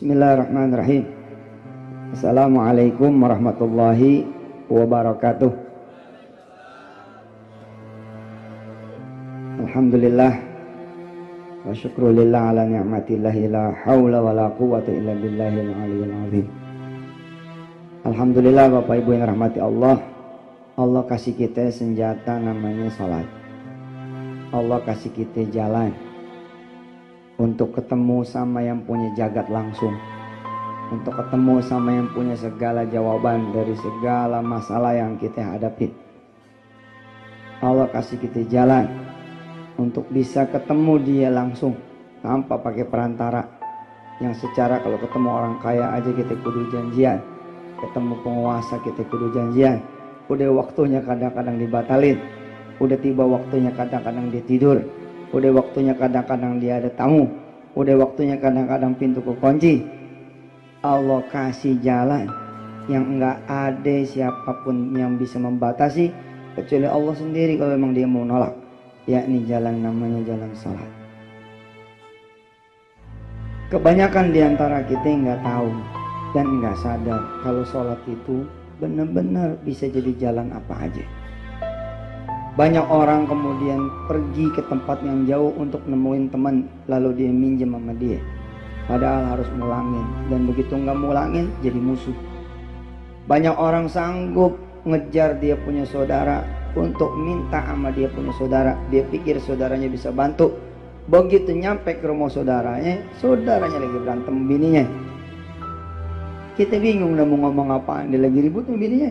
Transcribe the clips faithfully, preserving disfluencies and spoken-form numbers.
Bismillahirrahmanirrahim. Assalamualaikum warahmatullahi wabarakatuh. Alhamdulillah wa syukrulillah ala ni'matillahi la hawla wa la quwwata illa billahil aliyyil azim. Alhamdulillah Bapak Ibu yang rahmati Allah. Allah kasih kita senjata namanya salat. Allah kasih kita jalan untuk ketemu sama yang punya jagat langsung, untuk ketemu sama yang punya segala jawaban dari segala masalah yang kita hadapi. Allah kasih kita jalan untuk bisa ketemu dia langsung tanpa pakai perantara, yang secara kalau ketemu orang kaya aja kita kudu janjian, ketemu penguasa kita kudu janjian. Udah waktunya kadang-kadang dibatalin, udah tiba waktunya kadang-kadang dia tidur, udah waktunya kadang-kadang dia ada tamu, udah waktunya kadang-kadang pintu kekunci. Allah kasih jalan yang enggak ada siapapun yang bisa membatasi kecuali Allah sendiri kalau memang dia mau nolak, yakni jalan namanya jalan salat. Kebanyakan diantara kita nggak tahu dan nggak sadar kalau salat itu benar-benar bisa jadi jalan apa aja. Banyak orang kemudian pergi ke tempat yang jauh untuk nemuin teman, lalu dia minjem sama dia, padahal harus mulangin, dan begitu nggak mulangin jadi musuh. Banyak orang sanggup ngejar dia punya saudara untuk minta sama dia punya saudara, dia pikir saudaranya bisa bantu. Begitu nyampe ke rumah saudaranya, saudaranya lagi berantem bininya. Kita bingung udah mau ngomong apaan, dia lagi ribut sama bininya.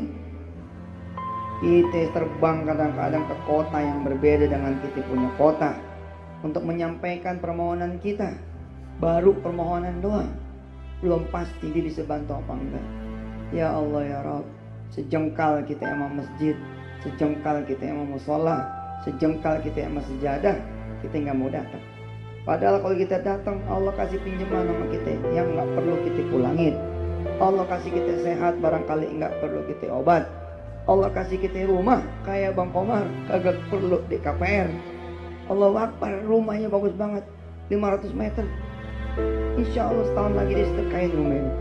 Kita terbang kadang-kadang ke kota yang berbeda dengan kita punya kota untuk menyampaikan permohonan kita. Baru permohonan doang, belum pasti dia bisa bantu apa enggak. Ya Allah ya Rabb, sejengkal kita emang masjid, sejengkal kita emang musola, sejengkal kita emang sejadah, kita nggak mau datang. Padahal kalau kita datang, Allah kasih pinjaman sama kita yang nggak perlu kita pulangin. Allah kasih kita sehat, barangkali nggak perlu kita obat. Allah kasih kita rumah kayak Bang Komar, kagak perlu di K P R. Allahu Akbar, rumahnya bagus banget, lima ratus meter. Insya Allah setahun lagi dia setrikain rumah ini.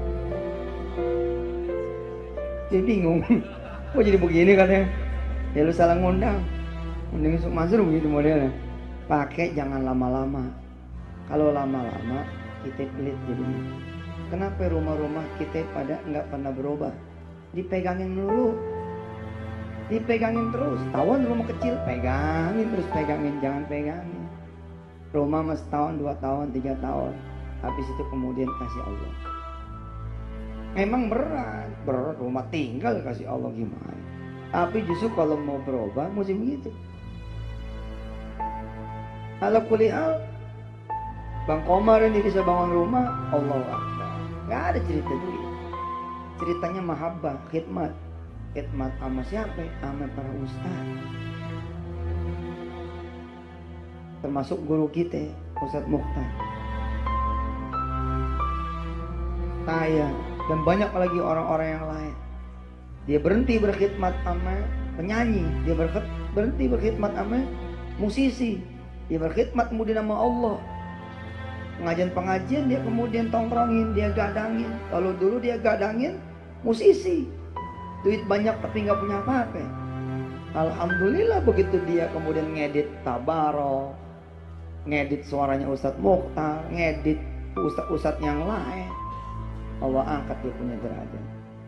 Dia bingung, kok jadi begini katanya. Ya lu salah ngundang, mending masuk masuk begitu modelnya. Pakai jangan lama-lama. Kalau lama-lama kita pelit jadinya. Kenapa rumah-rumah kita pada nggak pernah berubah? Dipegangin dulu. Dipegangin terus, tahun rumah kecil pegangin terus, pegangin, jangan pegangin. Rumah mas tahun, dua tahun, tiga tahun, habis itu kemudian kasih Allah. Memang berat, berat rumah tinggal kasih Allah gimana? Tapi justru kalau mau berubah mesti begitu. Kalau kuliah, Bang Komar ini bisa bangun rumah, Allah Akbar. Gak ada cerita duit, ceritanya mahabbah, khidmat. Khidmat sama siapa? Sama para ustaz. Termasuk guru kita, Ustadz Mukhtar. Saya dan banyak lagi orang-orang yang lain. Dia berhenti berkhidmat sama penyanyi, dia berhenti berkhidmat sama musisi, dia berkhidmat kemudian sama Allah. Pengajian-pengajian dia kemudian tongkrongin, dia gadangin. Kalau dulu dia gadangin musisi, duit banyak tapi nggak punya apa-apa. Alhamdulillah begitu dia kemudian ngedit Tabarok, ngedit suaranya Ustadz Mukhtar, ngedit ustadz-ustadz yang lain, Allah angkat dia punya derajat.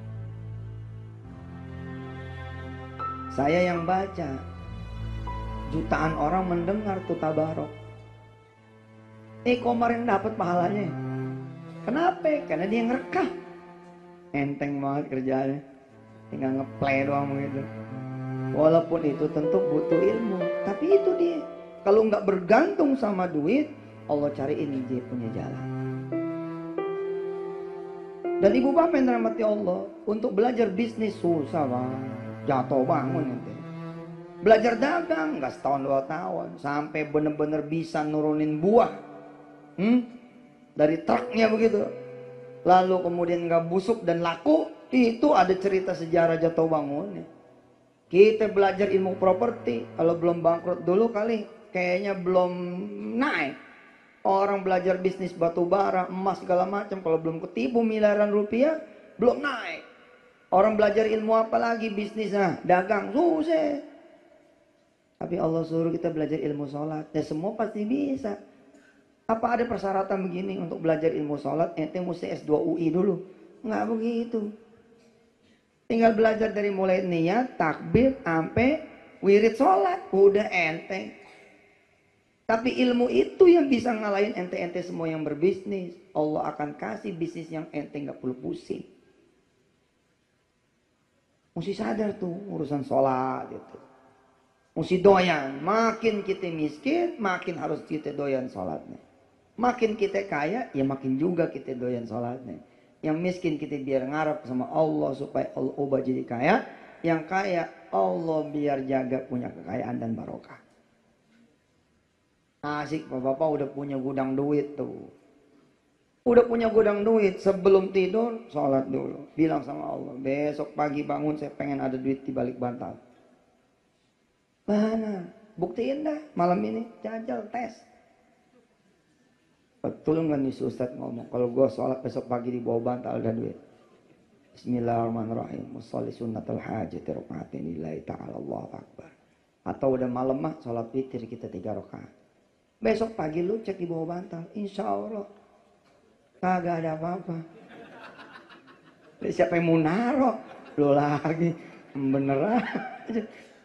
Saya yang baca, jutaan orang mendengar tuh Tabarok. Eh Komar yang dapat pahalanya. Kenapa? Karena dia ngerekam. Enteng banget kerjaannya, tinggal ngeplay doang begitu. Walaupun itu tentu butuh ilmu, tapi itu dia. Kalau nggak bergantung sama duit, Allah cariin dia punya jalan. Dan ibu bapak yang dirahmati Allah, untuk belajar bisnis susah banget, jatuh bangun nanti. Belajar dagang nggak setahun dua tahun, sampai bener-bener bisa nurunin buah, hmm? dari truknya begitu. Lalu kemudian nggak busuk dan laku, itu ada cerita sejarah jatuh bangunnya. Kita belajar ilmu properti, kalau belum bangkrut dulu kali, kayaknya belum naik. Orang belajar bisnis batu bara, emas segala macam, kalau belum ketipu miliaran rupiah, belum naik. Orang belajar ilmu apa lagi bisnisnya, dagang, susah. Tapi Allah suruh kita belajar ilmu sholat, ya semua pasti bisa. Apa ada persyaratan begini untuk belajar ilmu sholat, ente mesti S dua U I dulu? Nggak begitu. Tinggal belajar dari mulai niat, takbir, sampai wirid sholat, udah enteng. Tapi ilmu itu yang bisa ngalahin ente-ente semua yang berbisnis. Allah akan kasih bisnis yang ente nggak perlu pusing. Mesti sadar tuh urusan sholat itu. Mesti doyan. Makin kita miskin, makin harus kita doyan sholatnya. Makin kita kaya, ya makin juga kita doyan sholatnya. Yang miskin kita biar ngarep sama Allah supaya Allah ubah jadi kaya. Yang kaya Allah biar jaga punya kekayaan dan barokah. Asik, bapak-bapak udah punya gudang duit tuh. Udah punya gudang duit, sebelum tidur sholat dulu. Bilang sama Allah, besok pagi bangun saya pengen ada duit di balik bantal. Mana? Buktiin dah malam ini, jajal tes. Betul nggak nih Ustaz ngomong, kalau gue sholat besok pagi di bawah bantal ada duit. Bismillahirrahmanirrahim. Musalli sunnatul hajati rakaatin lillahi ta'ala Allahu akbar. Atau udah malam mah sholat witir kita tiga rakaat. Besok pagi lu cek di bawah bantal, insya Allah kagak ada apa-apa. Siapa yang mau naruh? Lu lagi bener aja.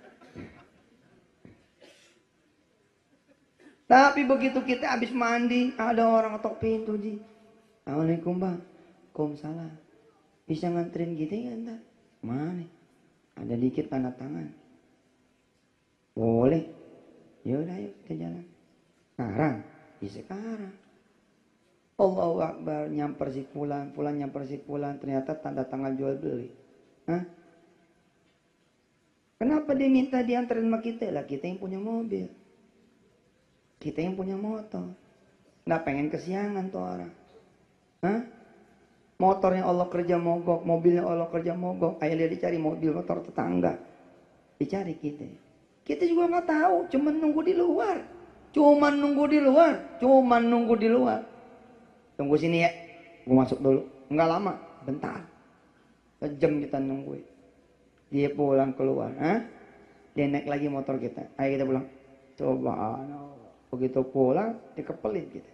Tapi begitu kita habis mandi, ada orang ketok pintu, Ji. Assalamualaikum bang. Waalaikumsalam. Bisa nganterin gitu ya ntar? Mana? Ada dikit tanda tangan. Boleh. Yaudah yuk kita jalan. Sekarang, ya sekarang. Allahu Akbar, nyamper si pulang, pulang nyamper si pulang, ternyata tanda tangan jual beli. Hah? Kenapa dia minta diantarin sama kita? Lah kita yang punya mobil. Kita yang punya motor. Nggak pengen kesiangan tuh orang. Hah? Motornya Allah kerja mogok, mobilnya Allah kerja mogok. Ayo dia dicari mobil motor tetangga. Dicari kita. Kita juga nggak tahu, cuma nunggu di luar. Cuman nunggu di luar, cuman nunggu di luar. Tunggu sini ya, gue masuk dulu. Enggak lama, bentar. Sejam kita nungguin. Dia pulang keluar, ha? Dia naik lagi motor kita. Ayo kita pulang. Coba, begitu pulang, dikepelin kita.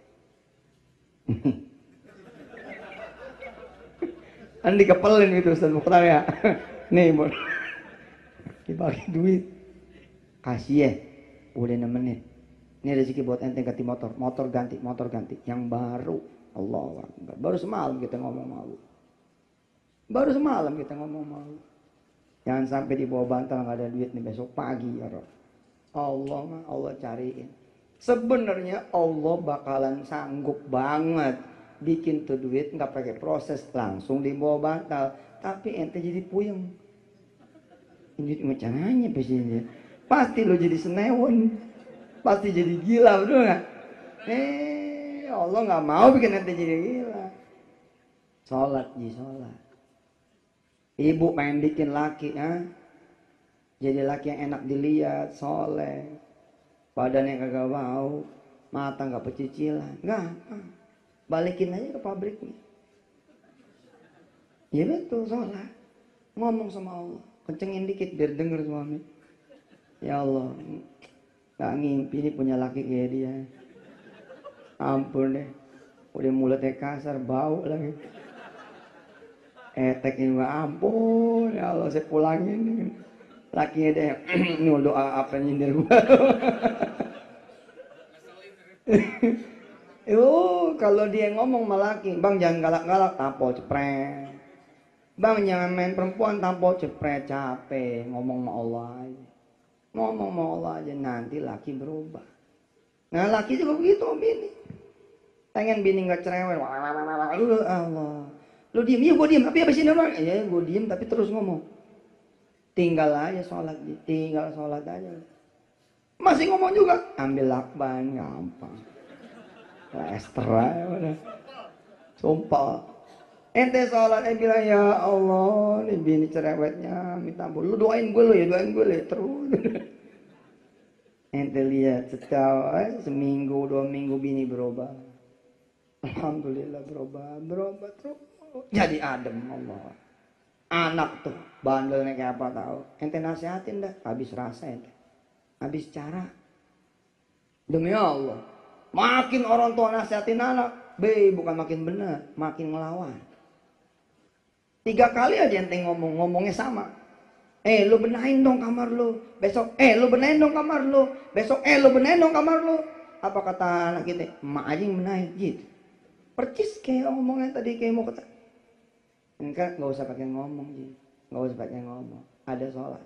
Kan dikepelin itu Ustaz Mukhtar ya. Nih, mau dibagi duit. Kasih ya, udah nemenin. Ini rezeki buat ente ganti motor, motor ganti, motor ganti, yang baru. Allah Akbar. Baru semalam kita ngomong malu. Baru semalam kita ngomong malu. Jangan sampai di bawah bantal nggak ada duit nih besok pagi ya Rob. Allah mah Allah cariin. Sebenarnya Allah bakalan sanggup banget bikin tuh duit nggak pakai proses langsung di bawah bantal. Tapi ente jadi puyeng. Ini macananya pastinya. Pasti lo jadi senewon. Pasti jadi gila, betul nggak? Eh, Allah nggak mau bikin ente jadi gila. Sholat, ji sholat. Ibu pengen bikin laki, ha? Jadi laki yang enak dilihat, soleh. Badannya kagak bau, mata nggak pecicilan, gampang. Balikin aja ke pabriknya. Ya betul, sholat. Ngomong sama Allah, kencengin dikit biar denger suami. Ya Allah. Gak ngimpi nih punya laki kayak dia. Ampun deh. Udah mulutnya kasar, bau lagi. Etek ini gak ampun. Ya Allah saya pulangin. Lakinya deh. Ini doa apa nyindir gua. Oh, kalau dia ngomong sama laki, bang jangan galak-galak, tampol cepret. Bang jangan main perempuan, tampol cepret, capek. Ngomong sama Allah aja. Ngomong sama Allah aja, nanti laki berubah. Nah laki juga begitu bini. Pengen bini gak cerewet. Lu Allah. Lu diem, iya gue diem. Tapi apa sih orang? Ya gue diem tapi terus ngomong. Tinggal aja sholat. Tinggal sholat aja. Masih ngomong juga. Ambil lakban, gampang. Lester aja udah. Sumpah. Ente sholat, ente bilang ya Allah, nih bini cerewetnya minta ampun. Lu doain gue lo ya, doain gue lo ya terus. Ente lihat setahun, seminggu, dua minggu bini berubah. Alhamdulillah berubah, berubah terus. Jadi adem Allah. Anak tuh bandelnya kayak apa tahu. Ente nasihatin dah, habis rasa ente. Habis cara. Demi Allah. Makin orang tua nasihatin anak, be bukan makin benar, makin ngelawan. Tiga kali aja ente ngomong, ngomongnya sama. Eh lu benahin dong kamar lu. Besok eh lu benahin dong kamar lu. Besok eh lu benahin dong kamar lu. Apa kata anak kita? Emak aja yang benahin gitu. Percis kayak ngomongnya tadi kayak mau kata. Enggak, enggak usah pakai ngomong sih. Enggak usah pakai ngomong. Ada sholat.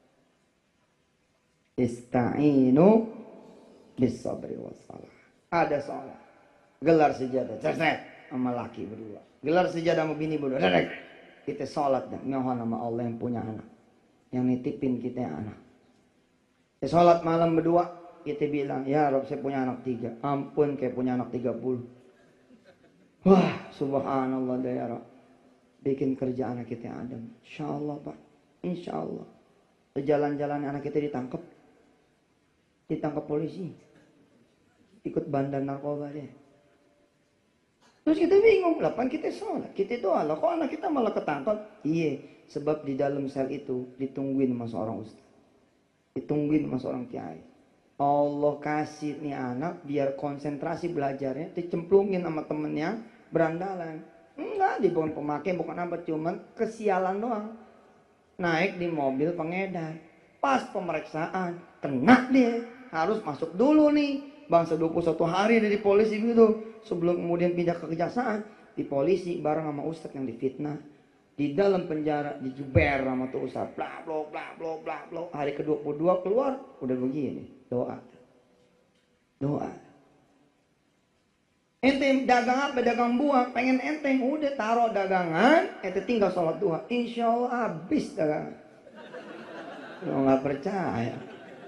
Ista'inu bis sabri was salah. Ada sholat. Gelar sejadah, cerset sama laki berdua. Gelar sejadah sama bini berdua. Cerset. Kita sholat dan nyohon sama Allah yang punya anak. Yang nitipin kita anak. Kita sholat malam berdua, kita bilang, ya Rob saya punya anak tiga. Ampun kayak punya anak tiga puluh. Wah subhanallah ya Rob. Bikin kerja anak kita adem. Insya Allah Pak. Insya Allah. Jalan-jalan anak kita ditangkap. Ditangkap polisi. Ikut bandar narkoba deh. Terus kita bingung, lapan kita sholat, kita doa, lah kok anak kita malah ketangkap? Iya, sebab di dalam sel itu ditungguin sama seorang ustaz, ditungguin sama seorang kiai. Allah kasih nih anak biar konsentrasi belajarnya, dicemplungin sama temennya berandalan. Enggak, dia bukan pemakai, bukan apa, cuman kesialan doang. Naik di mobil pengedar, pas pemeriksaan, kena dia, harus masuk dulu nih. Bangsa dua puluh satu hari dari polisi gitu. Sebelum kemudian pindah ke kejaksaan. Di polisi bareng sama ustadz yang difitnah. Di dalam penjara dijuber sama tuh ustadz. Bla bla bla bla bla bla. Hari ke dua puluh dua keluar. Udah begini. Doa. Doa. Ente dagang apa? Dagang buah. Pengen enteng. Udah taruh dagangan. Ente tinggal sholat duha. Insya Allah habis dagangan. Lo gak percaya.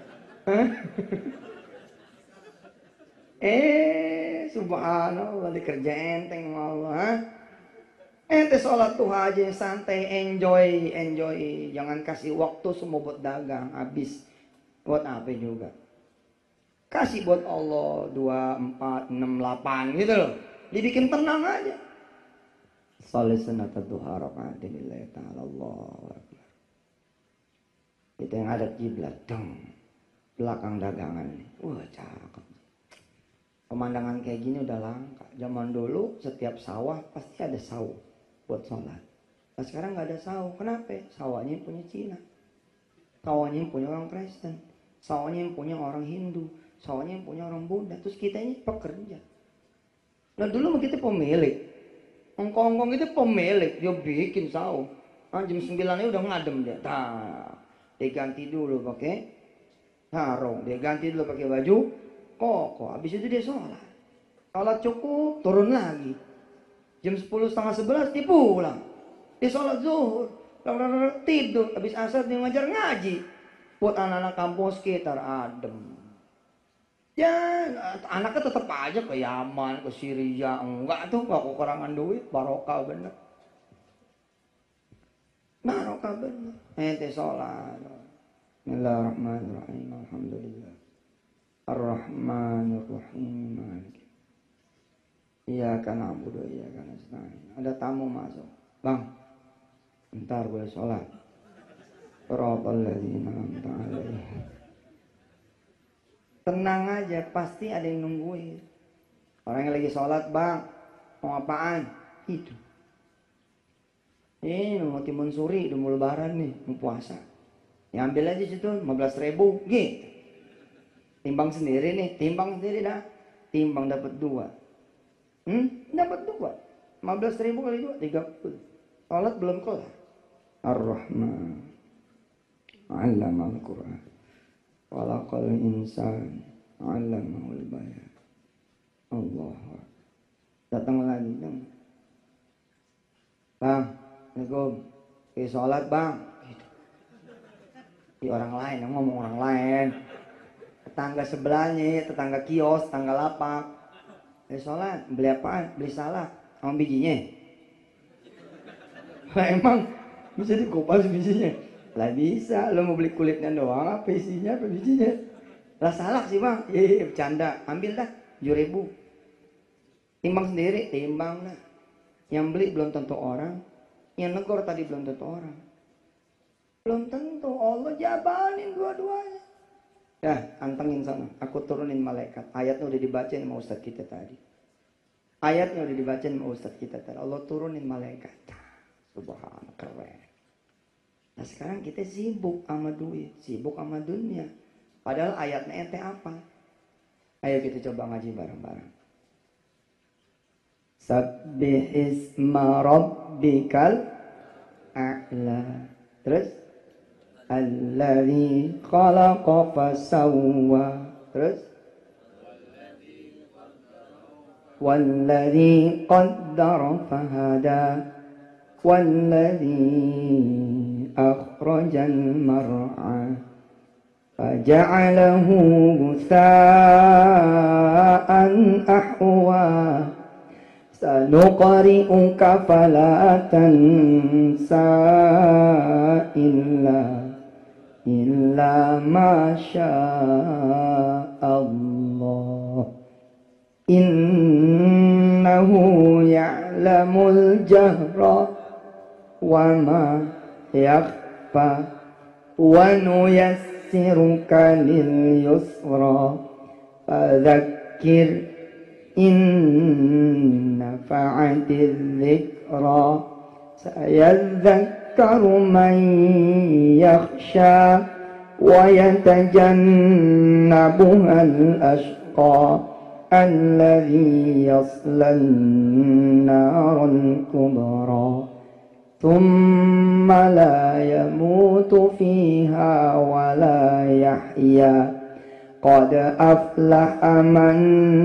Eh subhanallah dikerja enteng Allah. Ente sholat duha aja santai, enjoy, enjoy. Jangan kasih waktu semua buat dagang, habis buat apa juga. Kasih buat Allah dua, empat, enam, delapan gitu loh. Dibikin tenang aja. Salat sunat duha rakaatin lillahi ta'ala Allahu akbar. Itu yang ada kiblat dong. Belakang dagangan nih. Wah cakep. Pemandangan kayak gini udah langka. Zaman dulu setiap sawah pasti ada sawah buat sholat. Nah sekarang nggak ada sawah. Kenapa? Sawahnya yang punya Cina, sawahnya yang punya orang Kristen, sawahnya yang punya orang Hindu, sawahnya yang punya orang Buddha. Terus kita ini pekerja. Nah dulu kita pemilik. Hongkong itu pemilik. Dia bikin sawah. Nah, jam sembilan udah ngadem dia. Nah, dia ganti dulu pakai sarung. Dia ganti dulu pakai baju koko, habis itu dia sholat. Sholat cukup, turun lagi. Jam sepuluh setengah sebelas dia pulang. Dia sholat zuhur, tidur. Habis asar dia ngajar ngaji. Buat anak-anak kampung sekitar adem. Ya anaknya tetap aja ke Yaman, ke Syria. Enggak tuh, enggak kekurangan duit. Barokah bener. Barokah bener. Ente sholat. Bismillahirrahmanirrahim. Alhamdulillah. Ar-Rahmanir Rahim. Iyyaka na'budu wa iyyaka nasta'in. Ada tamu masuk. Bang, bentar gue sholat. Shiratal ladzina an'amta 'alaihim. Tenang aja, pasti ada yang nungguin. Orang yang lagi sholat, bang, mau apaan? Itu. Ini mau timun suri, udah mau lebaran nih, mau puasa. Ya ambil aja situ, lima belas ribu, gitu. Timbang sendiri nih, timbang sendiri dah. Timbang dapat dua. Hmm, dapat dua. lima belas ribu kali dua, tiga puluh. Sholat belum kelar. Ar-Rahman. Allama al-Quran. Walaqal insan. Allamahul bayan. Allah. Datang lagi. Datang. Bang, Assalamualaikum. Oke, sholat bang. Gitu. Di orang lain, yang ngomong orang lain. Tetangga sebelahnya, tetangga kios, tetangga lapak. Eh sholat, beli apaan? Beli salak sama bijinya. Lah emang bisa dikupas bijinya? Lah bisa, lo mau beli kulitnya doang apa isinya apa bijinya? Lah salah sih bang, iya bercanda, ambil dah tujuh ribu. Timbang sendiri, timbang dah. Yang beli belum tentu orang, yang negor tadi belum tentu orang. Belum tentu, Allah jabanin dua-duanya. Dah, antengin sana, aku turunin malaikat. Ayatnya udah dibacain sama ustadz kita tadi. Ayatnya udah dibacain sama ustadz kita tadi. Allah turunin malaikat. Subhanallah, keren. Nah sekarang kita sibuk sama duit, sibuk sama dunia. Padahal ayatnya ente apa? Ayo kita coba ngaji bareng-bareng. Sabbih isma rabbikal a'la. Terus alladzi khalaqa fasawwa. Terus walladzi qaddara fahada. Walladzi akhrajal mar'a faja'alahu ghutha'an ahwa. Sanuqri'uka fala tansa illa illa ma Allah. Innahu ya'lamul jahra wa ma yakhfa wa nuyassiruka lil yusra fadzakkir in nafa'atiz dzikra sayadzakkaru man yakhsha wa yatajannabuhal ashqa alladzi yaslan naral kubra thumma la yamutu fiha wa la yahya. Qad aflaha man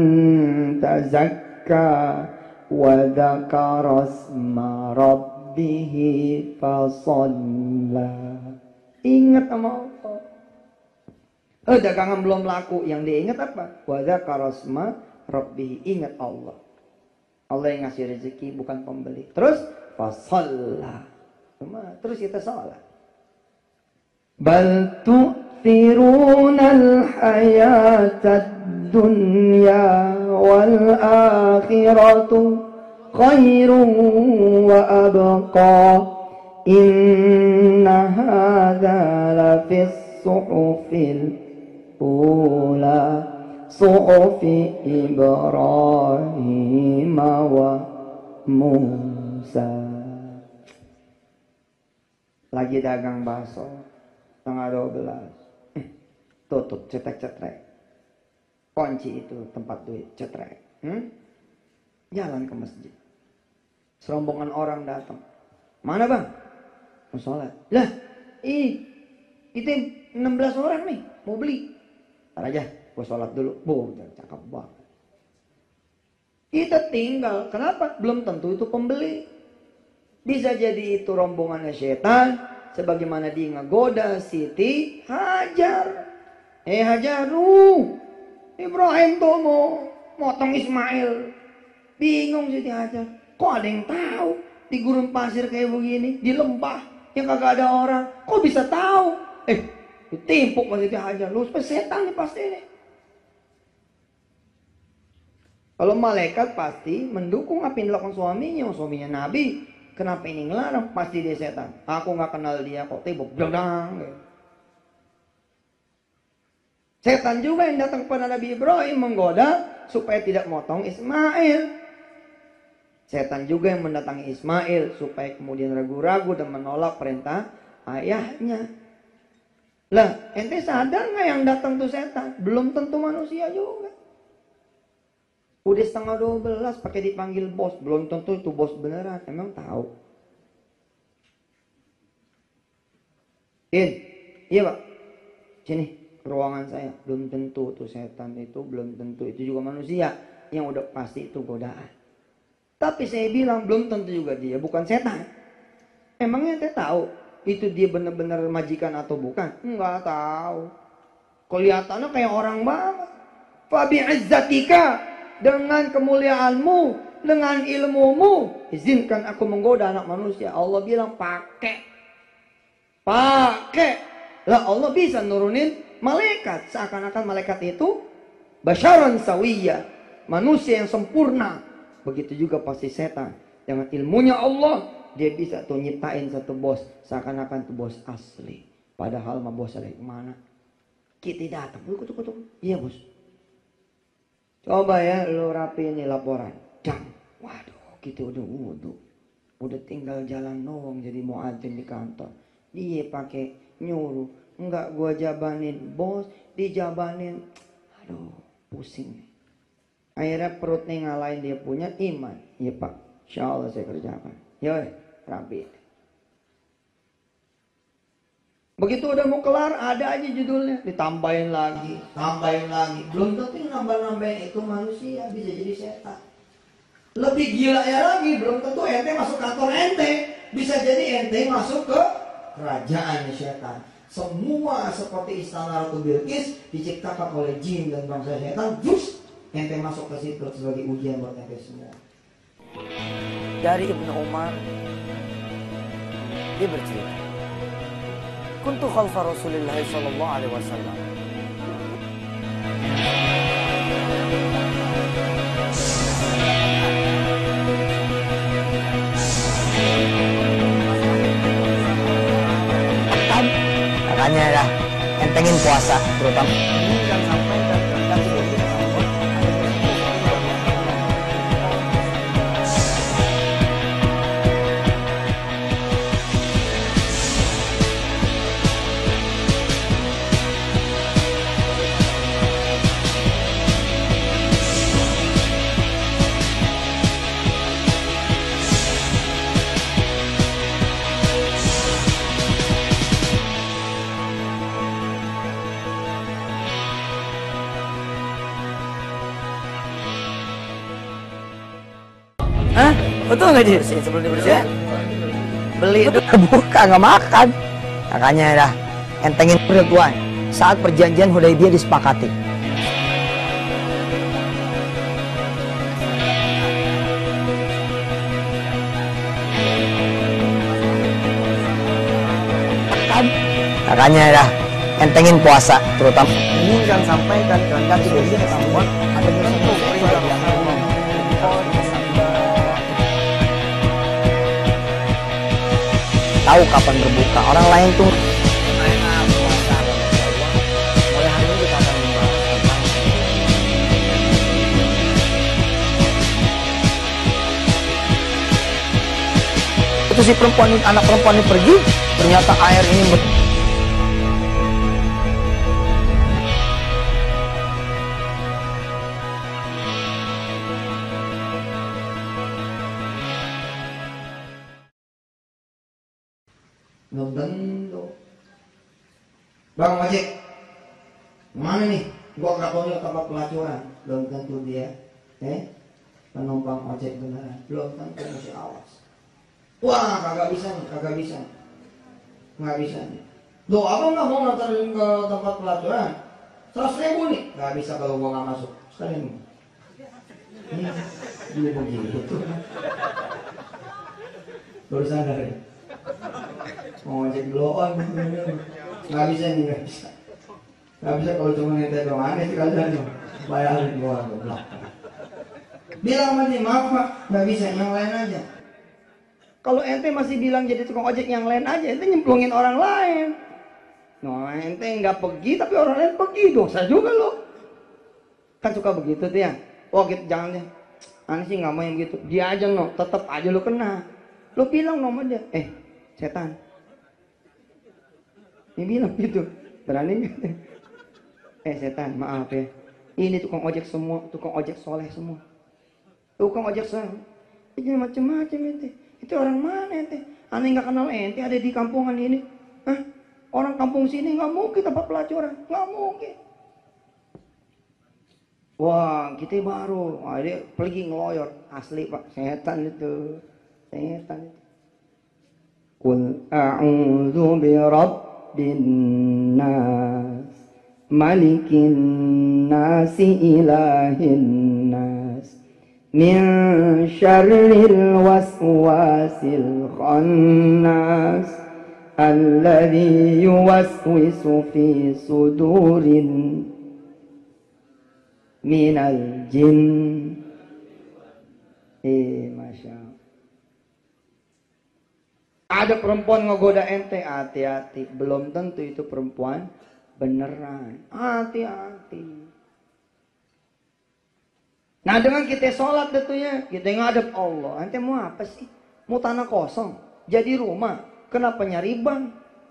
tazakka wa dzakara asma rabbih fasalla. Ingat sama Allah. Eh dagangan belum laku, yang diingat apa? Wa dzakara asma rabbih, ingat Allah. Allah yang ngasih rezeki, bukan pembeli. Terus fasalla. Terus kita salat. Bal tu'thirunal hayatad dunya wal akhiratu khairun wa abqa. Inna hadza lafis suhufil ula suhufi Ibrahim wa Musa. Lagi dagang bakso tanggal dua belas, eh, tutup, cetek-cetek, kunci itu tempat duit, cetek, hmm? Jalan ke masjid, serombongan orang datang, mana bang? Mau sholat, lah, ih, itu enam belas orang nih, mau beli, ntar aja, gua sholat dulu, boh, cakep banget. Kita tinggal, kenapa? Belum tentu itu pembeli. Bisa jadi itu rombongannya setan, sebagaimana dia ngegoda Siti Hajar. Eh Hajar, uh, Ibrahim tuh mau motong Ismail. Bingung Siti Hajar, kok ada yang tahu di gurun pasir kayak begini, di lembah yang kagak ada orang, kok bisa tahu? Eh, ditimpuk sama Siti Hajar, lu setan nih pasti nih. Kalau malaikat pasti mendukung apa yang dilakukan suaminya, suaminya Nabi. Kenapa ini ngelarang? Pasti dia setan. Aku nggak kenal dia kok, tibuk bledang. Setan juga yang datang kepada Nabi Ibrahim menggoda supaya tidak motong Ismail. Setan juga yang mendatangi Ismail supaya kemudian ragu-ragu dan menolak perintah ayahnya. Lah, ente sadar nggak yang datang tuh setan? Belum tentu manusia juga. Udah setengah dua belas pakai dipanggil bos, belum tentu itu bos beneran. Emang tahu? In, iya pak, sini ruangan saya. Belum tentu tuh setan itu, belum tentu itu juga manusia. Yang udah pasti itu godaan. Tapi saya bilang belum tentu juga dia bukan setan. Emangnya ente tahu itu dia bener-bener majikan atau bukan? Enggak tahu. Kelihatannya kayak orang banget. Fabi izzatika, dengan kemuliaanmu, dengan ilmumu, izinkan aku menggoda anak manusia. Allah bilang pakai, pakai. Lah Allah bisa nurunin malaikat. Seakan-akan malaikat itu basyaran sawiyya, manusia yang sempurna. Begitu juga pasti setan. Dengan ilmunya Allah, dia bisa tuh nyiptain satu bos. Seakan-akan itu bos asli. Padahal mah bos ada kemana? Kita datang, kutuk kutuk. Iya bos. Coba ya lu rapiin nih laporan. Dang. Waduh, kita udah wudhu. Udah tinggal jalan doang jadi muadzin di kantor. Dia pakai nyuruh. Enggak gua jabanin bos, dijabanin. Aduh, pusing. Akhirnya perutnya ngalahin dia punya iman. Iya pak, insya Allah saya kerjakan. Yoi, rapi. Begitu udah mau kelar, ada aja judulnya. Ditambahin lagi, tambahin lagi. Belum tentu nambah-nambahin itu manusia, bisa jadi setan. Lebih gila ya lagi, belum tentu ente masuk kantor ente. Bisa jadi ente masuk ke kerajaan setan. Semua seperti istana Ratu Bilqis diciptakan oleh jin dan bangsa setan. Just ente masuk ke situ sebagai ujian buat ente semua. Dari Ibnu Umar, dia bercerita, kuntu khalfa Rasulillah sallallahu alaihi wasallam. Makanya ya, entengin puasa terutama. Ini kan sampai dan hah? Betul nggak Ji? Bersihin sebelum dibersihin. Beli itu buka nggak makan. Makanya dah entengin perempuan. Saat perjanjian Hudaybiyah disepakati. Makanya dah entengin puasa terutama. Ini kan sampaikan kehendak Indonesia ketahuan ada sesuatu perintah. Tahu kapan berbuka. Orang lain tuh mulai hari ini kita akan itu si perempuan ini, anak perempuan ini pergi, ternyata air ini ber belum tentu. Bang ojek, mana nih? Gua katanya tempat pelacuran. Belum tentu dia, eh, penumpang ojek beneran. Belum tentu, mesti awas. Wah, kagak bisa nih, kagak bisa, nggak bisa nih. Loh, abang nggak mau nganterin ke tempat pelacuran? Seratus ribu nih, nggak bisa kalau gua nggak masuk. Sekali nih. Ini dulu begitu. Baru sadar ya. Mau ngecek bloon, nggak bisa nih, nggak bisa, nggak bisa kalau cuma ngetek doang, aneh sih kalian nih, bayarin gua ke belakang. Bilang sama dia, maaf pak, nggak bisa, yang lain aja. Kalau ente masih bilang jadi tukang ojek yang lain aja, ente nyemplungin orang lain. No, ente nggak pergi tapi orang lain pergi, dosa juga lo. Kan suka begitu tuh ya. Oh gitu, jangan deh. Aneh sih nggak mau yang gitu. Dia aja no, tetap aja lo kena. Lo bilang nomor dia, eh setan. Dia bilang gitu, berani gak? Eh setan, maaf ya. Ini tukang ojek semua, tukang ojek soleh semua. Tukang ojek soleh. Ini macam-macam ente. Itu orang mana ente? Aneh nggak kenal ente ada di kampungan ini. Hah? Orang kampung sini nggak mungkin tempat pelacuran, nggak mungkin. Wah, kita baru, wah, dia pergi ngeloyor, asli pak, setan itu, setan itu. Qul a'udzu bi rabbin nas, malikin nas, ilahin nas, min syarril waswasil khannas, alladzi yuwaswisu fi sudurin minal jin. Eh, Masya Allah. Ada perempuan ngegoda ente, hati-hati. Belum tentu itu perempuan beneran. Hati-hati. Nah, dengan kita sholat datunya, kita ngadep Allah. Ente mau apa sih? Mau tanah kosong? Jadi rumah? Kenapa nyari bank?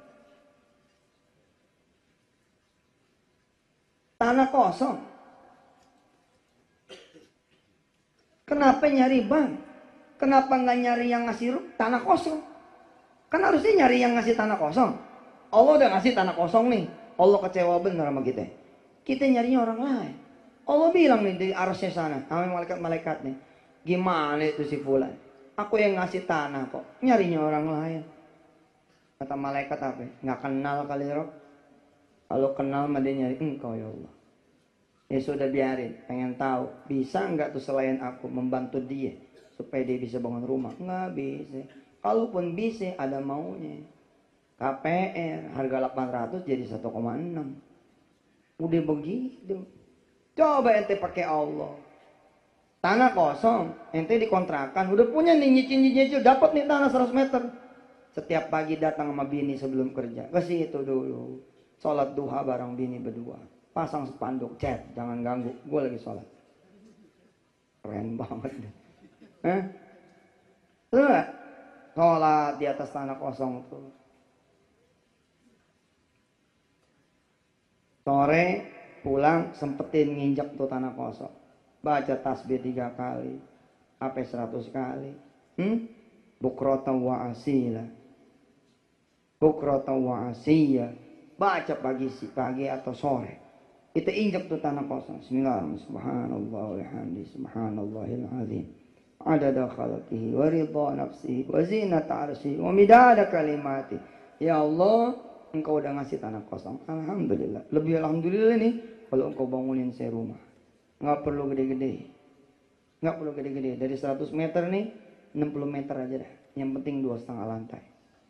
Tanah kosong. Kenapa nyari bank? Kenapa nggak nyari yang ngasih tanah kosong? Kan harusnya nyari yang ngasih tanah kosong. Allah udah ngasih tanah kosong nih. Allah kecewa bener sama kita. Kita nyarinya orang lain. Allah bilang nih di arasnya sana, sama malaikat-malaikat nih. Gimana itu si fulan? Aku yang ngasih tanah kok. Nyarinya orang lain. Kata malaikat apa? Nggak kenal kali Rob. Kalau kenal mah dia nyari engkau ya Allah. Ya sudah biarin, pengen tahu bisa nggak tuh selain aku membantu dia supaya dia bisa bangun rumah? Nggak bisa. Kalaupun bisa ada maunya. K P R harga delapan ratus jadi satu koma enam. Udah begitu. Coba ente pakai Allah. Tanah kosong, ente dikontrakan, udah punya nih nyicil-nyicil, dapat nih tanah seratus meter. Setiap pagi datang sama bini sebelum kerja, ke situ dulu. Sholat duha bareng bini berdua. Pasang spanduk, chat, jangan ganggu, gue lagi sholat. Keren banget deh. Eh? Tuh gak? Sholat di atas tanah kosong tuh. Sore pulang sempetin nginjak tuh tanah kosong. Baca tasbih tiga kali. Apa seratus kali. Hmm? Bukratan wa asila. Bukratan wa asiyah. Baca pagi, pagi atau sore. Kita injak tuh tanah kosong. Bismillahirrahmanirrahim. Subhanallah walhamdi. Subhanallahil azim. Adada khalqihi wa ridha nafsihi wa zinata arsyihi wa midada kalimati. Ya Allah, engkau udah ngasih tanah kosong. Alhamdulillah. Lebih alhamdulillah nih kalau engkau bangunin saya rumah. Nggak perlu gede-gede. Nggak perlu gede-gede. Dari seratus meter nih, enam puluh meter aja dah. Yang penting dua setengah lantai.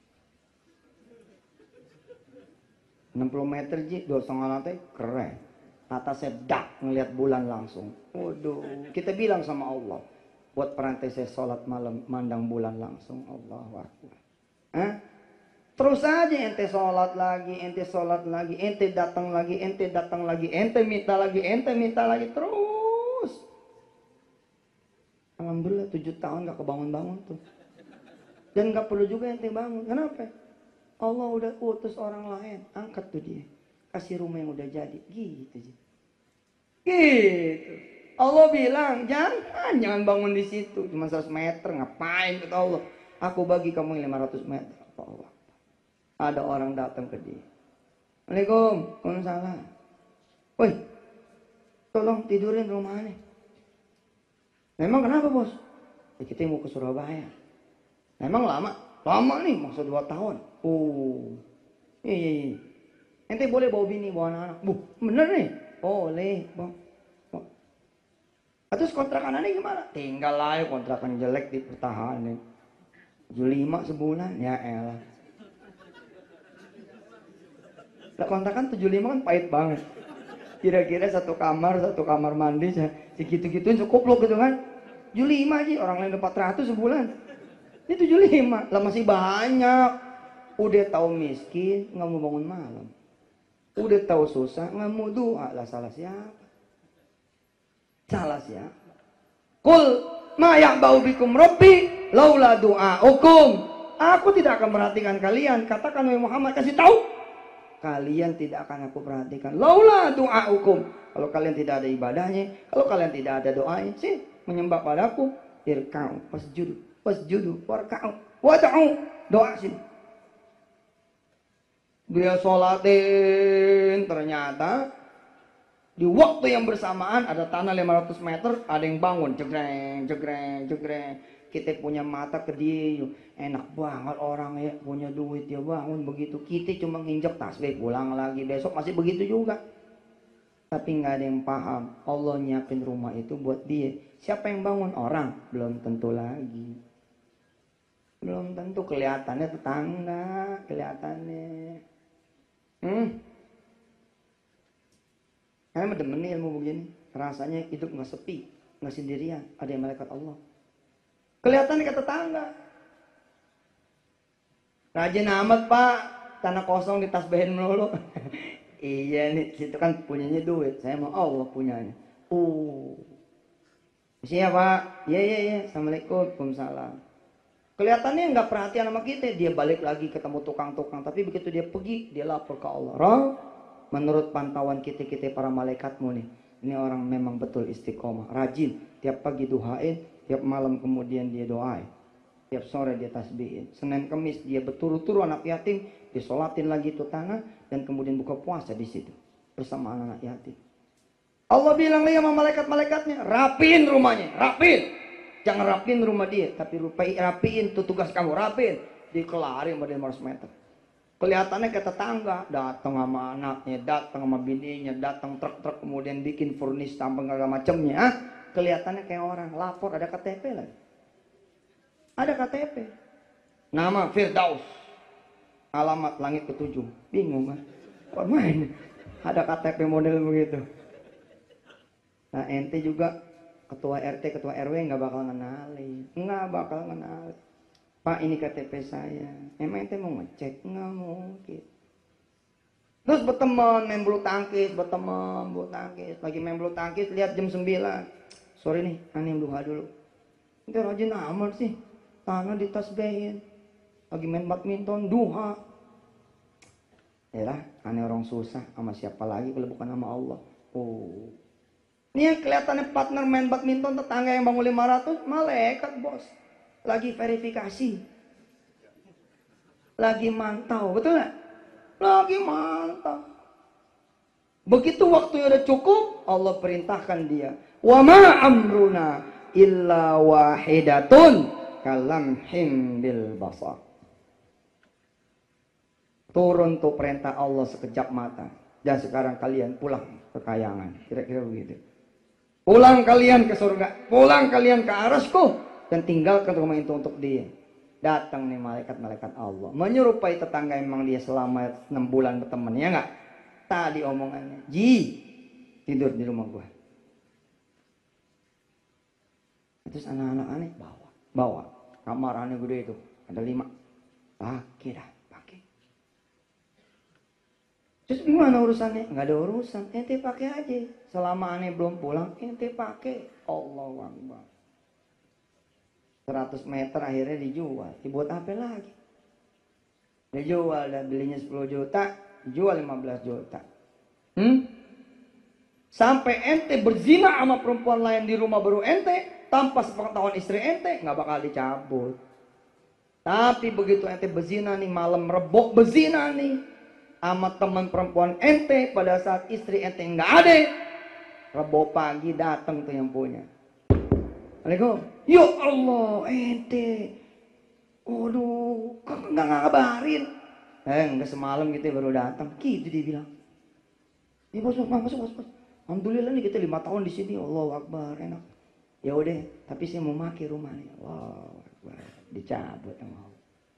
enam puluh meter ji, dua setengah lantai, keren. Atasnya dak, ngeliat bulan langsung. Waduh, kita bilang sama Allah. Buat perantai saya sholat malam, mandang bulan langsung. Allahu Akbar. Hah? Terus aja ente sholat lagi, ente sholat lagi, ente datang lagi, ente datang lagi, ente minta lagi, ente minta lagi, terus. Alhamdulillah tujuh tahun gak kebangun-bangun tuh. Dan gak perlu juga ente bangun. Kenapa? Allah udah utus orang lain, angkat tuh dia. Kasih rumah yang udah jadi, gitu aja. Gitu. Allah bilang, jangan, jangan bangun di situ. Cuma seratus meter, ngapain kata Allah. Aku bagi kamu lima ratus meter. Apa Allah. Ada orang datang ke dia. Assalamualaikum, Waalaikumsalam. Woi, tolong tidurin rumah ini. Memang kenapa bos? Ya, kita mau ke Surabaya. Memang lama? Lama nih, masa dua tahun. Oh, iya, iya, iya. Ente boleh bawa bini, bawa anak-anak. Bu, bener nih? Boleh, bang. Terus kontrakanannya gimana? Tinggal aja kontrakan jelek dipertahanin. tujuh puluh lima sebulan, ya elah. Nah, kontrakan tujuh puluh lima kan pahit banget. Kira-kira satu kamar, satu kamar mandi, segitu-gituin cukup loh gitu kan. tujuh puluh lima aja, orang lain empat ratus sebulan. Ini tujuh puluh lima, lah masih banyak. Udah tahu miskin, nggak mau bangun malam. Udah tahu susah, nggak mau doa. Lah salah siapa? Salah siapa? Kul ma ya'ba'u bikum rabbi laula du'aukum. Aku tidak akan perhatikan kalian. Katakan wahai Muhammad, kasih tahu. Kalian tidak akan aku perhatikan. Laula du'aukum. Kalau kalian tidak ada ibadahnya, kalau kalian tidak ada doanya, sih menyembah padaku. Irka'u wasjudu wasjudu warka'u wad'u. Doa sini. Dia sholatin, ternyata di waktu yang bersamaan ada tanah lima ratus meter, ada yang bangun, jegreng, jegreng, jegreng. Kita punya mata ke dia, enak banget orang ya, punya duit ya bangun begitu. Kita cuma nginjek tasbih, pulang lagi, besok masih begitu juga. Tapi nggak ada yang paham, Allah nyiapin rumah itu buat dia. Siapa yang bangun? Orang, belum tentu lagi. Belum tentu, kelihatannya tetangga, kelihatannya. Hmm. Karena mendemen ilmu begini, rasanya hidup nggak sepi, nggak sendirian, ada yang malaikat Allah. Kelihatannya ke tetangga. Rajin amat pak, tanah kosong ditasbihin melulu. Iya nih, situ kan punyanya duit, saya mau Allah punyanya. Uh, siapa pak? Iya iya iya, assalamualaikum, waalaikumsalam. Kelihatannya nggak perhatian sama kita, dia balik lagi ketemu tukang-tukang, tapi begitu dia pergi, dia lapor ke Allah. Roh, menurut pantauan kita kita para malaikatmu nih, ini orang memang betul istiqomah, rajin, tiap pagi duhain, tiap malam kemudian dia doain, tiap sore dia tasbihin, Senin Kemis dia berturu-turu anak yatim, disolatin lagi itu tanah, dan kemudian buka puasa di situ bersama anak yatim. Allah bilang lagi sama malaikat-malaikatnya, rapiin rumahnya, rapiin. Jangan rapiin rumah dia, tapi rapiin itu tugas kamu, rapiin. Dikelari sama dia lima ratus meter. Kelihatannya kayak tetangga, datang sama anaknya, datang sama bininya, datang truk-truk kemudian bikin furnis tambah segala macamnya. Ah, kelihatannya kayak orang, lapor ada K T P lagi. Ada K T P. Nama Firdaus. Alamat langit ketujuh. Bingung kan? Kok main? Ada K T P model begitu. Nah, ente juga ketua R T, ketua R W nggak bakal ngenalin, nggak bakal ngenalin. Pak, ini K T P saya. Emang ente mau ngecek? Nggak mungkin. Terus berteman, main bulu tangkis, berteman, bulu tangkis. Lagi main bulu tangkis, lihat jam sembilan. Sorry nih, aneh duha dulu. Ente rajin amat sih. Tangan ditasbihin. Lagi main badminton, duha. Yalah, aneh orang susah. Sama siapa lagi kalau bukan sama Allah. Oh. Ini yang kelihatannya partner main badminton, tetangga yang bangun lima ratus, malaikat bos. Lagi verifikasi. Lagi mantau, betul gak? Lagi mantau. Begitu waktunya udah cukup, Allah perintahkan dia. Wa ma amruna illa wahidatun kalamhim bil basar. Turun tuh perintah Allah sekejap mata. Dan sekarang kalian pulang ke kayangan. Kira-kira begitu. Pulang kalian ke surga, pulang kalian ke arasku, dan tinggalkan rumah itu untuk dia. Datang nih malaikat-malaikat Allah, menyerupai tetangga emang dia selama enam bulan berteman, ya nggak? Tadi omongannya, Ji, tidur di rumah gua. Terus anak-anak aneh bawa, bawa kamar aneh gede itu, ada lima, pakai dah. Terus gimana urusannya? Nggak ada urusan, ente pakai aja. Selama aneh belum pulang, ente pakai. Allahu Akbar. seratus meter akhirnya dijual. Dibuat apa lagi? Dijual dan belinya sepuluh juta, jual lima belas juta. Hmm? Sampai ente berzina sama perempuan lain di rumah baru ente, tanpa sepengetahuan istri ente, nggak bakal dicabut. Tapi begitu ente berzina nih, malam rebok berzina nih, sama teman perempuan ente pada saat istri ente nggak ada, Rebo pagi datang tuh yang punya. Assalamualaikum. Ya Allah, ente, waduh, kok nggak ngabarin? Eh, nggak semalam gitu baru datang. Gitu dia bilang. Ya bos, bos, masuk, bos, bos. Alhamdulillah nih kita lima tahun di sini. Allahu Akbar, enak. Ya udah, tapi saya mau maki rumahnya. Allahu Akbar, dicabut sama Allah.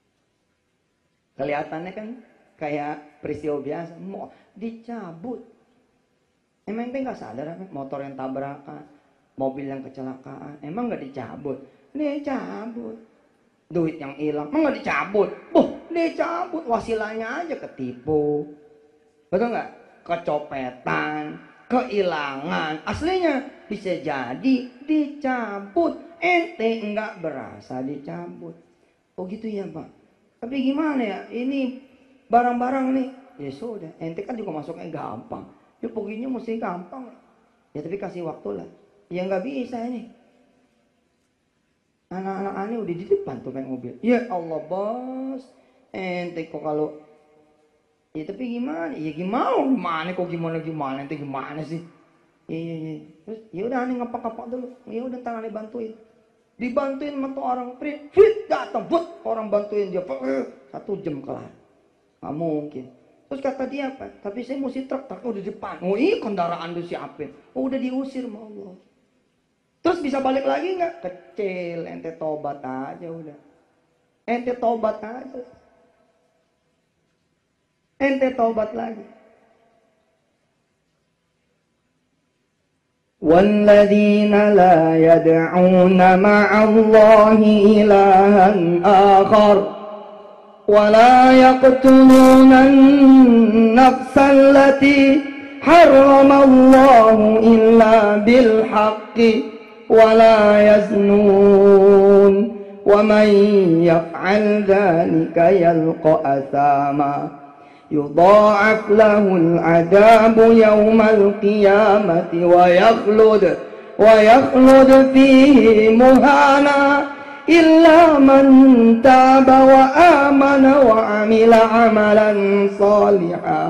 Kelihatannya kan kayak peristiwa biasa, mau dicabut. Emang ente nggak sadar apa? Motor yang tabrakan, mobil yang kecelakaan, emang nggak dicabut? Nih cabut. Duit yang hilang, emang nggak dicabut? Boh, dicabut. Wasilanya aja ketipu, betul nggak? Kecopetan, kehilangan. Aslinya bisa jadi dicabut. Ente nggak berasa dicabut. Oh gitu ya Pak. Tapi gimana ya? Ini barang-barang nih, ya sudah, ente kan juga masuknya gampang, ya perginya mesti gampang, ya tapi kasih waktu lah, ya nggak bisa ini, anak-anak aneh udah di depan tuh main mobil, ya Allah bos, ente kok kalau, ya tapi gimana, ya gimana, gimana kok gimana gimana, ente gimana sih, ya ya ya, terus ya udah aneh ngapak-ngapak dulu, ya udah ntar aneh bantuin, dibantuin sama tuh orang print, fit datang, but orang bantuin dia, satu jam kelar. Nggak mungkin. Terus kata dia apa? Tapi saya mesti truk-truk udah di depan. Oh iya kendaraan udah siapin. Oh udah diusir sama Allah. Terus bisa balik lagi nggak? Kecil, ente tobat aja udah. Ente tobat aja. Ente tobat lagi. وَالَّذِينَ لَا يَدْعُونَ مَعَ اللَّهِ إِلَٰهًا آخَرَ وَلَا يَقْتُلُونَ النَّفْسَ الَّتِي حَرَّمَ اللَّهُ إِلَّا بِالْحَقِّ وَلَا يَزْنُونَ وَمَن يَفْعَلْ ذَلِكَ يَلْقَ أَثَامًا يضاعف له العذاب يوم القيامة ويخلد ويخلد فيه مهانا إلا من تاب وآمن وعمل عملا صالحا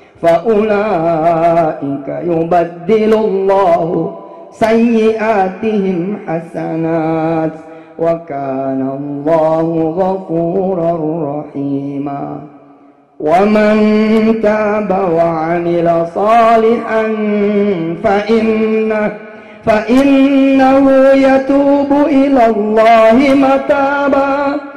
فأولئك يبدل الله سيئاتهم حسنات وكان الله غفورا رحيما ومن تاب وعمل صالحا فإنه, فإنه يتوب إلى الله متابا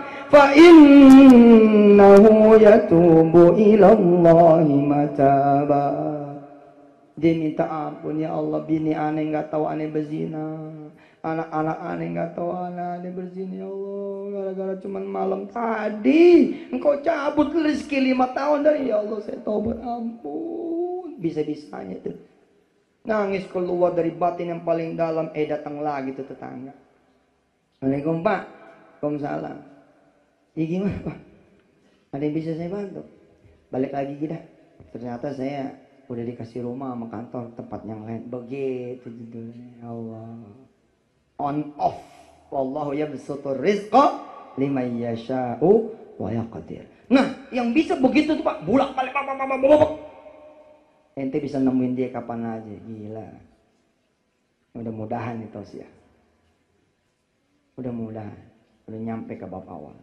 فإنه يتوب إلى الله متابا. Dia minta ampun, ya Allah, bini aneh nggak tahu aneh berzina, anak-anak aneh nggak tahu anak aneh berzina, ya Allah, gara-gara cuman malam tadi engkau cabut rezeki lima tahun dari, ya Allah saya taubat, ampun. Bisa-bisanya tuh nangis keluar dari batin yang paling dalam, eh datang lagi tuh tetangga. Assalamualaikum Pak. Waalaikumsalam. Ya gimana Pak? Ada yang bisa saya bantu? Balik lagi kita. Ternyata saya udah dikasih rumah sama kantor tempat yang lain. Begitu judulnya. Allah. On off. Wallahu yabsutur rizqa liman yasha'u wa yaqdir. Nah, yang bisa begitu tuh Pak, bulak balik pak pak pak pak. Ente bisa nemuin dia kapan aja, gila. Mudah-mudahan itu sih ya. Mudah-mudahan udah nyampe ke bab awal.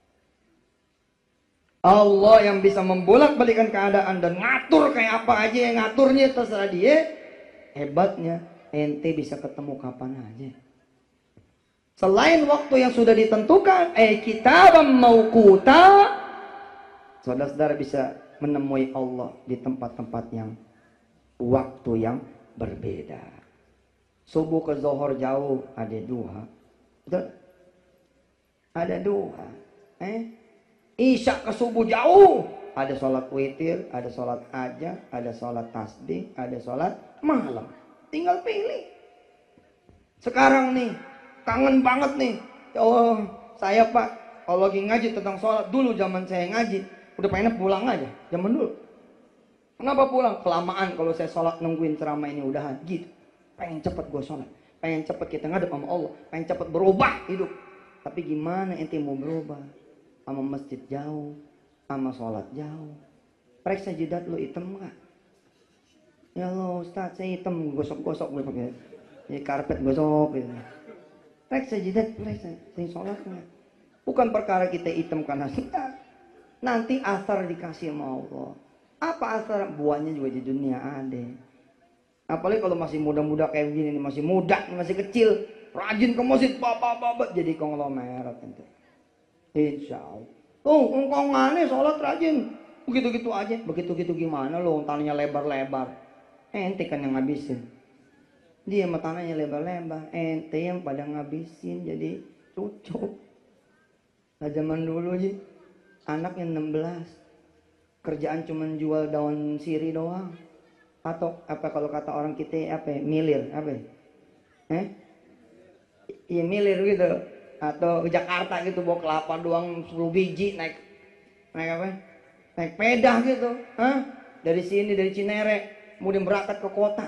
Allah yang bisa membolak-balikan keadaan dan ngatur kayak apa aja, yang ngaturnya terserah dia. Hebatnya ente bisa ketemu kapan aja. Selain waktu yang sudah ditentukan, eh kitabam mauquta, saudara-saudara bisa menemui Allah di tempat-tempat yang waktu yang berbeda. Subuh ke zuhur jauh, ada duha. Betul? Ada duha. Eh? Isya ke subuh jauh, ada sholat witir, ada sholat hajat, ada sholat tasbih, ada sholat malam. Tinggal pilih. Sekarang nih, kangen banget nih. Ya Allah, saya Pak, kalau lagi ngaji tentang sholat, dulu zaman saya ngaji, udah pengen pulang aja, zaman dulu. Kenapa pulang? Kelamaan kalau saya sholat nungguin ceramah ini udahan, gitu. Pengen cepet gue sholat, pengen cepet kita ngadep sama Allah, pengen cepet berubah hidup. Tapi gimana ente mau berubah? Sama masjid jauh, sama sholat jauh. Periksa jidat lu hitam gak? Ya Allah Ustaz, saya hitam, gosok-gosok gue pakai ya, karpet gosok gitu. Periksa jidat, periksa, saya sholat gak? Bukan perkara kita hitam karena kita. Nanti asar dikasih sama Allah. Apa asar? Buahnya juga di dunia ada. Apalagi kalau masih muda-muda kayak begini, masih muda, masih kecil, rajin ke masjid, bapak-bapak, jadi konglomerat nanti. Insya Allah. Oh, engkau ngane sholat rajin. Begitu-gitu aja. Begitu-gitu gimana lo? Tanahnya lebar-lebar. Ente kan yang ngabisin. Dia sama tanahnya lebar-lebar. Ente yang pada ngabisin jadi cucu. Nah zaman dulu sih, anaknya enam belas. Kerjaan cuma jual daun siri doang. Atau apa kalau kata orang kita apa? Milir. Apa? Eh? Iya milir gitu. Atau ke Jakarta gitu bawa kelapa doang sepuluh biji naik naik apa? Naik pedah gitu. Hah? Dari sini dari Cinere kemudian berangkat ke kota.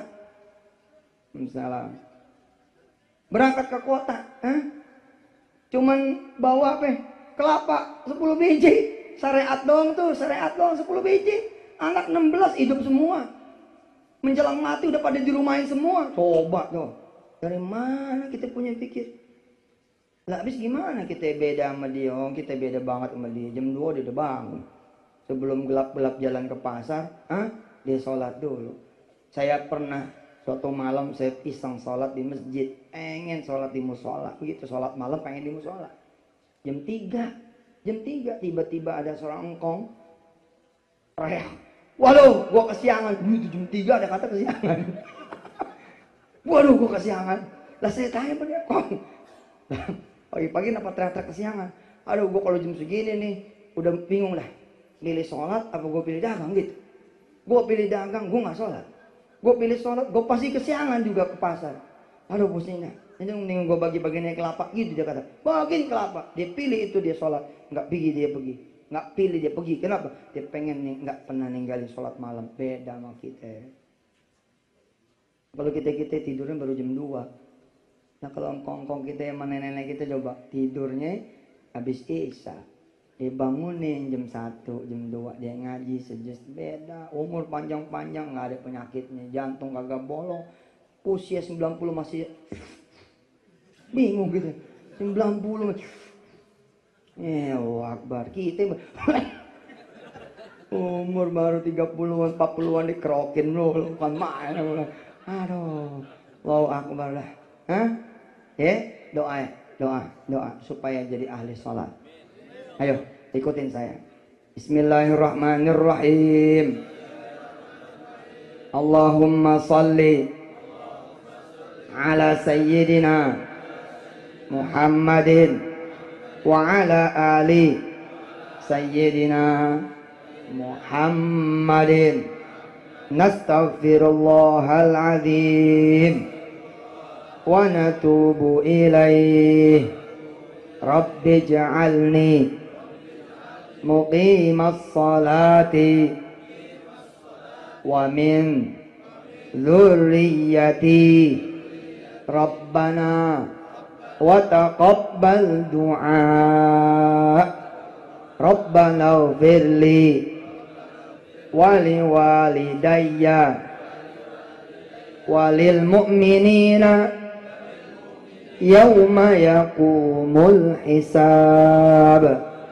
Misalnya berangkat ke kota, hah? Cuman bawa apa? Kelapa sepuluh biji. Syariat dong tuh, syariat dong sepuluh biji. Anak enam belas hidup semua. Menjelang mati udah pada dirumahin semua. Coba tuh. Dari mana kita punya pikir? Lah habis gimana kita beda sama dia? Oh, kita beda banget sama dia. Jam dua dia udah bangun. Sebelum gelap-gelap jalan ke pasar, ah, dia sholat dulu. Saya pernah suatu malam saya iseng sholat di masjid. Pengen sholat di musola. Begitu sholat malam pengen di musola. Jam tiga. Jam tiga tiba-tiba ada seorang engkong teriak, waduh gua kesiangan. Itu jam tiga ada kata kesiangan. Waduh gua kesiangan. Lah saya tanya pada engkong, pagi-pagi kenapa teriak-teriak kesiangan? Aduh gua kalau jam segini nih udah bingung dah, milih sholat apa gua pilih dagang gitu. Gua pilih dagang, gua nggak sholat. Gua pilih sholat, gua pasti kesiangan juga ke pasar. Aduh pusingnya. Ini mending gue bagi-bagiannya kelapa gitu dia kata. Bagiin kelapa. Dia pilih itu dia sholat. Nggak pergi dia pergi. Nggak pilih dia pergi. Kenapa? Dia pengen nih nggak pernah ninggalin sholat malam. Beda sama kita. Kalau kita-kita tidurnya baru jam dua. Nah kalau engkong-engkong kita yang nenek-nenek kita coba tidurnya habis isya. Dia bangunin jam satu, jam dua dia ngaji sejus. Beda. Umur panjang-panjang nggak ada penyakitnya. Jantung kagak bolong. Usia sembilan puluh masih bingung gitu. sembilan puluh. Eh, Akbar. Kita umur baru tiga puluhan, empat puluhan dikerokin loh, bukan main. Aduh. Allahu Akbar lah. Hah? Ya, doa, doa, doa supaya jadi ahli sholat. Ayo, ikutin saya. Bismillahirrahmanirrahim. Allahumma salli ala sayyidina Muhammadin wa ala ali sayyidina Muhammadin. Nastaghfirullahal azim wa natubu ilaih. Rabbi ij'alni muqimas salati wa min dzurriyyati. Rabbana wa taqabbal du'a. Rabbana ighfirli wa liwalidayya wa lil mu'minina yawma yaqumul hisab.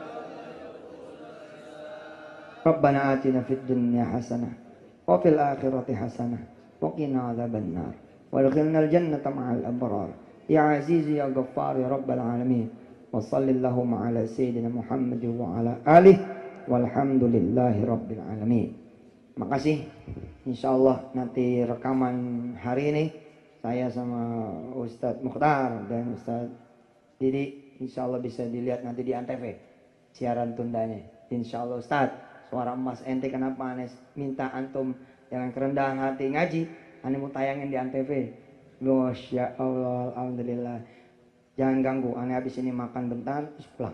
Rabbana atina fid dunya hasanah wa fil akhirati hasanah wa qina adzabannar. وادخلنا الجنة مع الأبرار يا عزيز يا غفار يا رب العالمين وصل اللهم على سيدنا محمد وعلى آله والحمد لله رب العالمين. Makasih. Insyaallah nanti rekaman hari ini saya sama Ustadz Mukhtar dan Ustadz Didi insyaallah bisa dilihat nanti di Antv siaran tundanya. Insyaallah Ustadz, suara emas ente kenapa aneh minta antum jangan kerendahan hati ngaji. Ane mau tayangin di Antv. Masya Allah, alhamdulillah. Jangan ganggu, ane habis ini makan bentar terus pulang.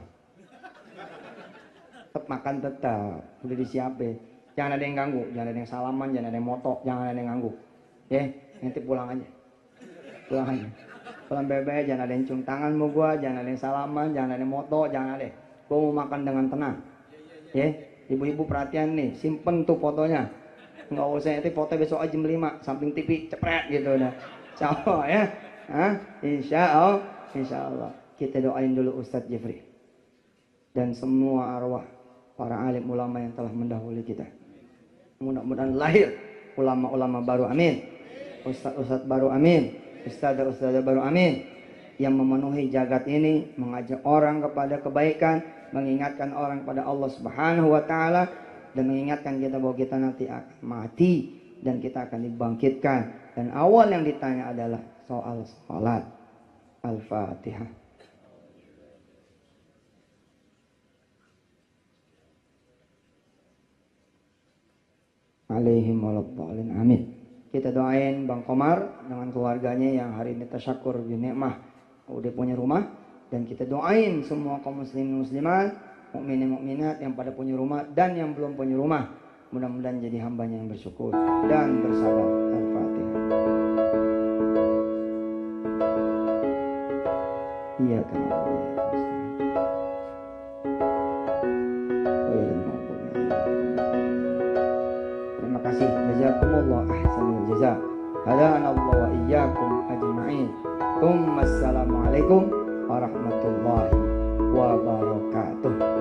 Tetap makan tetap, udah disiapin. Jangan ada yang ganggu, jangan ada yang salaman, jangan ada yang moto, jangan ada yang ganggu. Ya, nanti pulang aja. Pulang aja. Pulang bebe, jangan ada yang cium tangan mau gua, jangan ada yang salaman, jangan ada yang moto, jangan ada. Gua mau makan dengan tenang. Ya, ibu-ibu perhatian nih, simpen tuh fotonya. Nggak usah nanti foto besok aja jam lima samping T V cepret gitu udah. Insyaallah ya. Hah? Insyaallah. Insyaallah. Kita doain dulu Ustadz Jeffrey dan semua arwah para alim ulama yang telah mendahului kita. Mudah-mudahan lahir ulama-ulama baru amin. Ustadz-ustadz baru amin. Ustadz-ustadz baru amin. Yang memenuhi jagat ini mengajak orang kepada kebaikan, mengingatkan orang kepada Allah Subhanahu wa taala. Dan mengingatkan kita bahwa kita nanti akan mati dan kita akan dibangkitkan. Dan awal yang ditanya adalah soal salat. Al-Fatihah. Alaihim waladhdallin. Amin. Kita doain Bang Komar dengan keluarganya yang hari ini tasyakur binikmah udah punya rumah. Dan kita doain semua kaum muslimin muslimat, mukminin mukminat yang pada punya rumah dan yang belum punya rumah, mudah-mudahan jadi hambanya yang bersyukur dan bersabar. Al-Fatihah. Iya kan. Terima kasih. Jazakumullah ahsanul jaza. Hadanallahu wa iyyakum ajma'in. Assalamualaikum warahmatullahi wabarakatuh.